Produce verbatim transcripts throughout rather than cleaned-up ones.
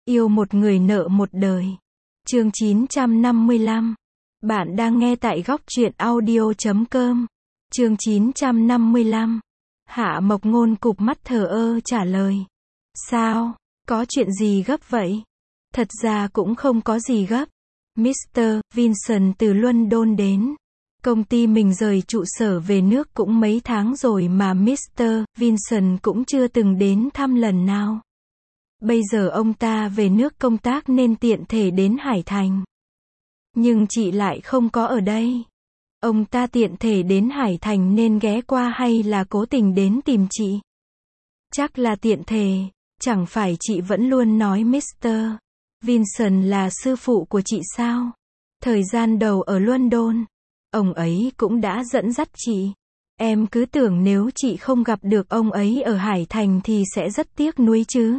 Yêu một người nợ một đời. Chương chín trăm năm mươi lăm. Bạn đang nghe tại góc truyện audio chấm com. Chương chín trăm năm mươi lăm. Hạ Mộc Ngôn cụp mắt thờ ơ trả lời. Sao? Có chuyện gì gấp vậy? Thật ra cũng không có gì gấp. mít tơ Vincent từ London đến. Công ty mình rời trụ sở về nước cũng mấy tháng rồi mà mít tơ Vincent cũng chưa từng đến thăm lần nào. Bây giờ ông ta về nước công tác nên tiện thể đến Hải Thành. Nhưng chị lại không có ở đây. Ông ta tiện thể đến Hải Thành nên ghé qua hay là cố tình đến tìm chị? Chắc là tiện thể, chẳng phải chị vẫn luôn nói mít tơ Vincent là sư phụ của chị sao? Thời gian đầu ở London, ông ấy cũng đã dẫn dắt chị. Em cứ tưởng nếu chị không gặp được ông ấy ở Hải Thành thì sẽ rất tiếc nuối chứ.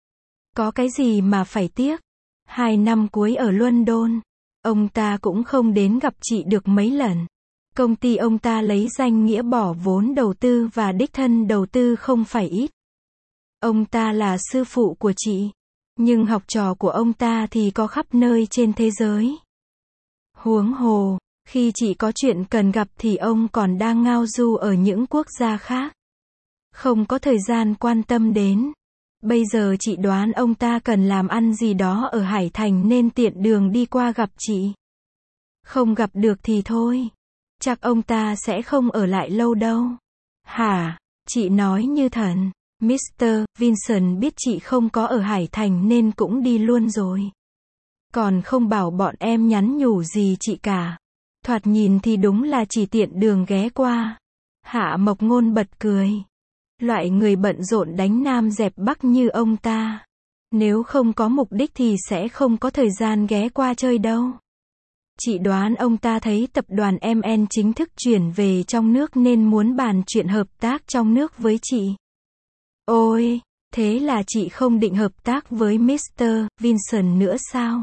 Có cái gì mà phải tiếc? Hai năm cuối ở London, ông ta cũng không đến gặp chị được mấy lần. Công ty ông ta lấy danh nghĩa bỏ vốn đầu tư và đích thân đầu tư không phải ít. Ông ta là sư phụ của chị, nhưng học trò của ông ta thì có khắp nơi trên thế giới. Huống hồ, khi chị có chuyện cần gặp thì ông còn đang ngao du ở những quốc gia khác. Không có thời gian quan tâm đến. Bây giờ chị đoán ông ta cần làm ăn gì đó ở Hải Thành nên tiện đường đi qua gặp chị. Không gặp được thì thôi. Chắc ông ta sẽ không ở lại lâu đâu. Hả? Chị nói như thần. mít tơ Vincent biết chị không có ở Hải Thành nên cũng đi luôn rồi. Còn không bảo bọn em nhắn nhủ gì chị cả. Thoạt nhìn thì đúng là chỉ tiện đường ghé qua. Hạ Mộc Ngôn bật cười. Loại người bận rộn đánh Nam dẹp Bắc như ông ta, nếu không có mục đích thì sẽ không có thời gian ghé qua chơi đâu. Chị đoán ông ta thấy tập đoàn em en chính thức chuyển về trong nước nên muốn bàn chuyện hợp tác trong nước với chị. Ôi, thế là chị không định hợp tác với mít tơ Vincent nữa sao?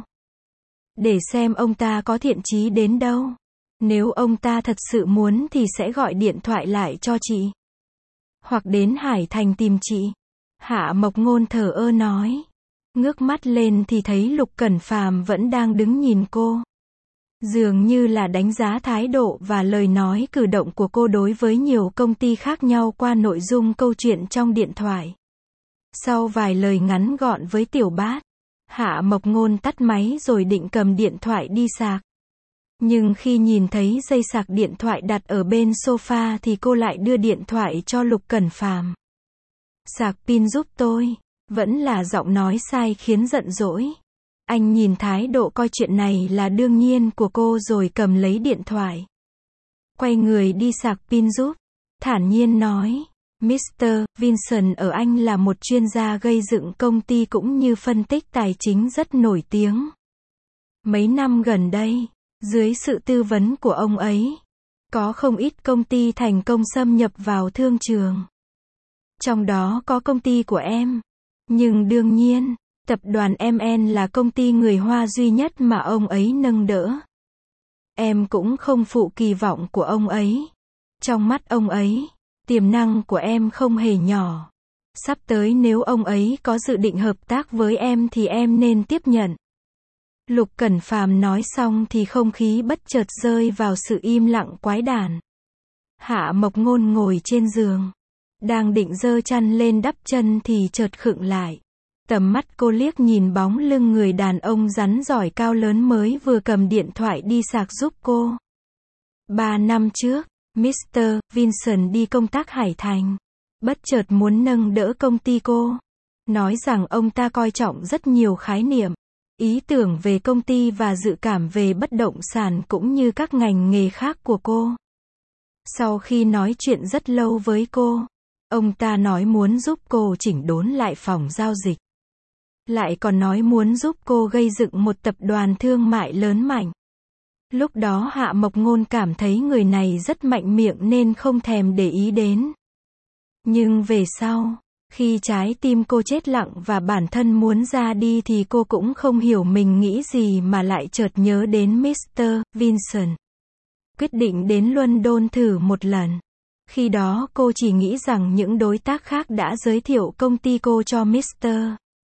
Để xem ông ta có thiện chí đến đâu. Nếu ông ta thật sự muốn thì sẽ gọi điện thoại lại cho chị. Hoặc đến Hải Thành tìm chị. Hạ Mộc Ngôn thờ ơ nói. Ngước mắt lên thì thấy Lục Cẩn Phàm vẫn đang đứng nhìn cô. Dường như là đánh giá thái độ và lời nói cử động của cô đối với nhiều công ty khác nhau qua nội dung câu chuyện trong điện thoại. Sau vài lời ngắn gọn với Tiểu Bát, Hạ Mộc Ngôn tắt máy rồi định cầm điện thoại đi sạc. Nhưng khi nhìn thấy dây sạc điện thoại đặt ở bên sofa thì cô lại đưa điện thoại cho Lục Cẩn Phàm. Sạc pin giúp tôi. Vẫn là giọng nói sai khiến giận dỗi. Anh nhìn thái độ coi chuyện này là đương nhiên của cô rồi cầm lấy điện thoại. Quay người đi sạc pin giúp. Thản nhiên nói. mít tơ Vincent ở Anh là một chuyên gia gây dựng công ty cũng như phân tích tài chính rất nổi tiếng. Mấy năm gần đây, dưới sự tư vấn của ông ấy, có không ít công ty thành công xâm nhập vào thương trường. Trong đó có công ty của em. Nhưng đương nhiên, tập đoàn em en là công ty người Hoa duy nhất mà ông ấy nâng đỡ. Em cũng không phụ kỳ vọng của ông ấy. Trong mắt ông ấy, tiềm năng của em không hề nhỏ. Sắp tới nếu ông ấy có dự định hợp tác với em thì em nên tiếp nhận. Lục Cẩn Phàm nói xong thì không khí bất chợt rơi vào sự im lặng quái đản. Hạ Mộc Ngôn ngồi trên giường, đang định giơ chăn lên đắp chân thì chợt khựng lại. Tầm mắt cô liếc nhìn bóng lưng người đàn ông rắn giỏi cao lớn mới vừa cầm điện thoại đi sạc giúp cô. Ba năm trước, mít tơ Vincent đi công tác Hải Thành. Bất chợt muốn nâng đỡ công ty cô. Nói rằng ông ta coi trọng rất nhiều khái niệm, ý tưởng về công ty và dự cảm về bất động sản cũng như các ngành nghề khác của cô. Sau khi nói chuyện rất lâu với cô, ông ta nói muốn giúp cô chỉnh đốn lại phòng giao dịch. Lại còn nói muốn giúp cô gây dựng một tập đoàn thương mại lớn mạnh. Lúc đó Hạ Mộc Ngôn cảm thấy người này rất mạnh miệng nên không thèm để ý đến. Nhưng về sau, khi trái tim cô chết lặng và bản thân muốn ra đi thì cô cũng không hiểu mình nghĩ gì mà lại chợt nhớ đến mít tơ Vincent. Quyết định đến London thử một lần. Khi đó cô chỉ nghĩ rằng những đối tác khác đã giới thiệu công ty cô cho mít tơ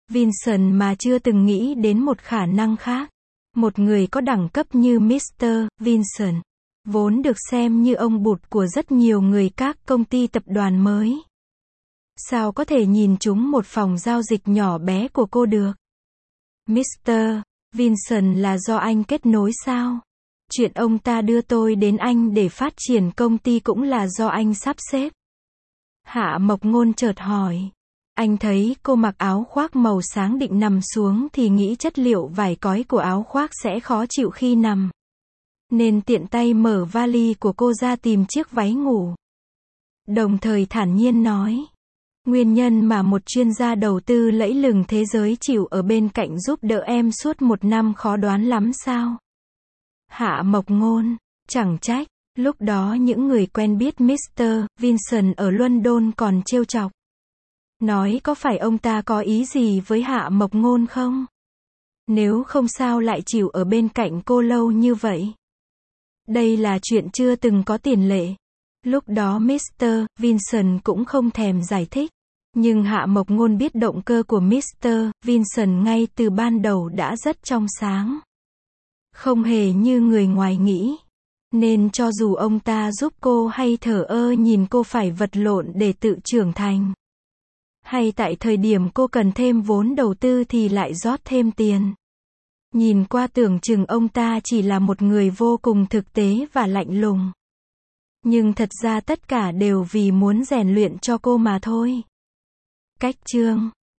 Vincent mà chưa từng nghĩ đến một khả năng khác. Một người có đẳng cấp như mít tơ Vincent, vốn được xem như ông bụt của rất nhiều người các công ty tập đoàn mới. Sao có thể nhìn trúng một phòng giao dịch nhỏ bé của cô được? mít tơ Vincent là do anh kết nối sao? Chuyện ông ta đưa tôi đến anh để phát triển công ty cũng là do anh sắp xếp. Hạ Mộc Ngôn chợt hỏi. Anh thấy cô mặc áo khoác màu sáng định nằm xuống thì nghĩ chất liệu vải cói của áo khoác sẽ khó chịu khi nằm. Nên tiện tay mở vali của cô ra tìm chiếc váy ngủ. Đồng thời thản nhiên nói. Nguyên nhân mà một chuyên gia đầu tư lẫy lừng thế giới chịu ở bên cạnh giúp đỡ em suốt một năm khó đoán lắm sao? Hạ Mộc Ngôn, chẳng trách, lúc đó những người quen biết mít tơ Vincent ở London còn trêu chọc. Nói có phải ông ta có ý gì với Hạ Mộc Ngôn không? Nếu không sao lại chịu ở bên cạnh cô lâu như vậy? Đây là chuyện chưa từng có tiền lệ. Lúc đó mít tơ Vincent cũng không thèm giải thích. Nhưng Hạ Mộc Ngôn biết động cơ của mít tơ Vincent ngay từ ban đầu đã rất trong sáng. Không hề như người ngoài nghĩ. Nên cho dù ông ta giúp cô hay thờ ơ nhìn cô phải vật lộn để tự trưởng thành. Hay tại thời điểm cô cần thêm vốn đầu tư thì lại rót thêm tiền. Nhìn qua tưởng chừng ông ta chỉ là một người vô cùng thực tế và lạnh lùng. Nhưng thật ra tất cả đều vì muốn rèn luyện cho cô mà thôi. Cách chương